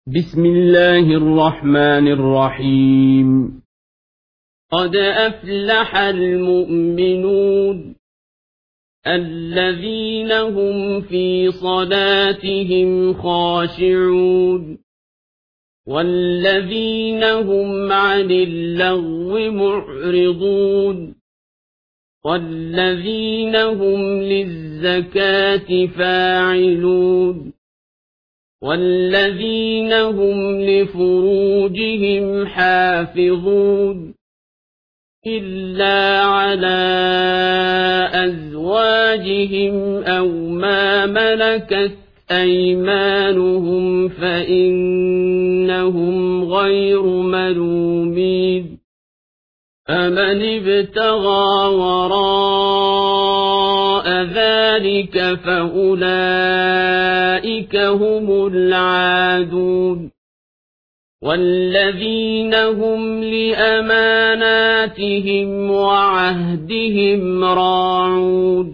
بسم الله الرحمن الرحيم. قد أفلح المؤمنون الذين هم في صلاتهم خاشعون والذين هم عن اللغو معرضون والذين هم للزكاة فاعلون والذين هم لفروجهم حافظون إلا على أزواجهم أو ما ملكت أيمانهم فإنهم غير ملومين فمن ابتغى وراء ذلك فأولئك هم العادون والذين هم لأماناتهم وعهدهم راعون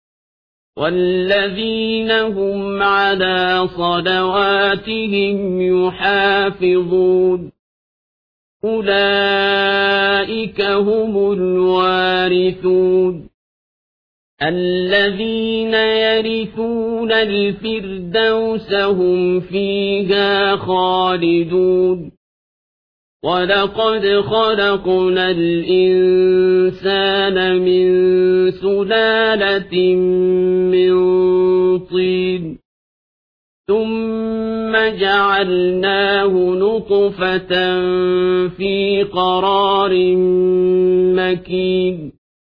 والذين هم على صلواتهم يحافظون أولئك هم الوارثون الذين يرثون الفردوس هم فيها خالدون ولقد خلقنا الإنسان من سلالة من طين ثم جعلناه نطفة في قرار مكين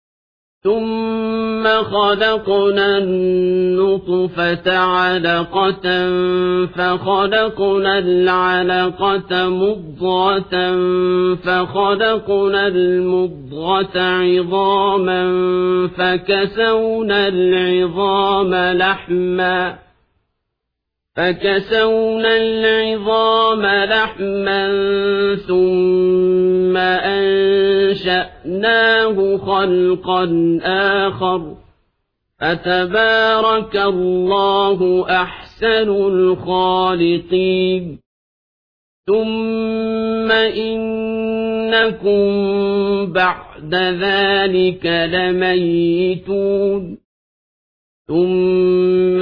ثم خلقنا النطفة علقة فخلقنا العلقة مضغة فخلقنا المضغة عظاما فكسونا العظام لحما ثم أنشأناه خلقا آخر فتبارك الله أحسن الخالقين ثم إنكم بعد ذلك لميتون ثم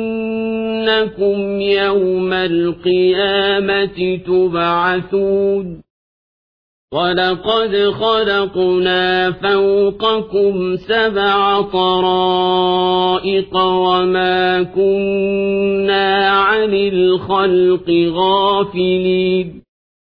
إنكم يوم القيامة تبعثون ولقد خلقنا فوقكم 7 طرائق وما كنا عن الخلق غافلين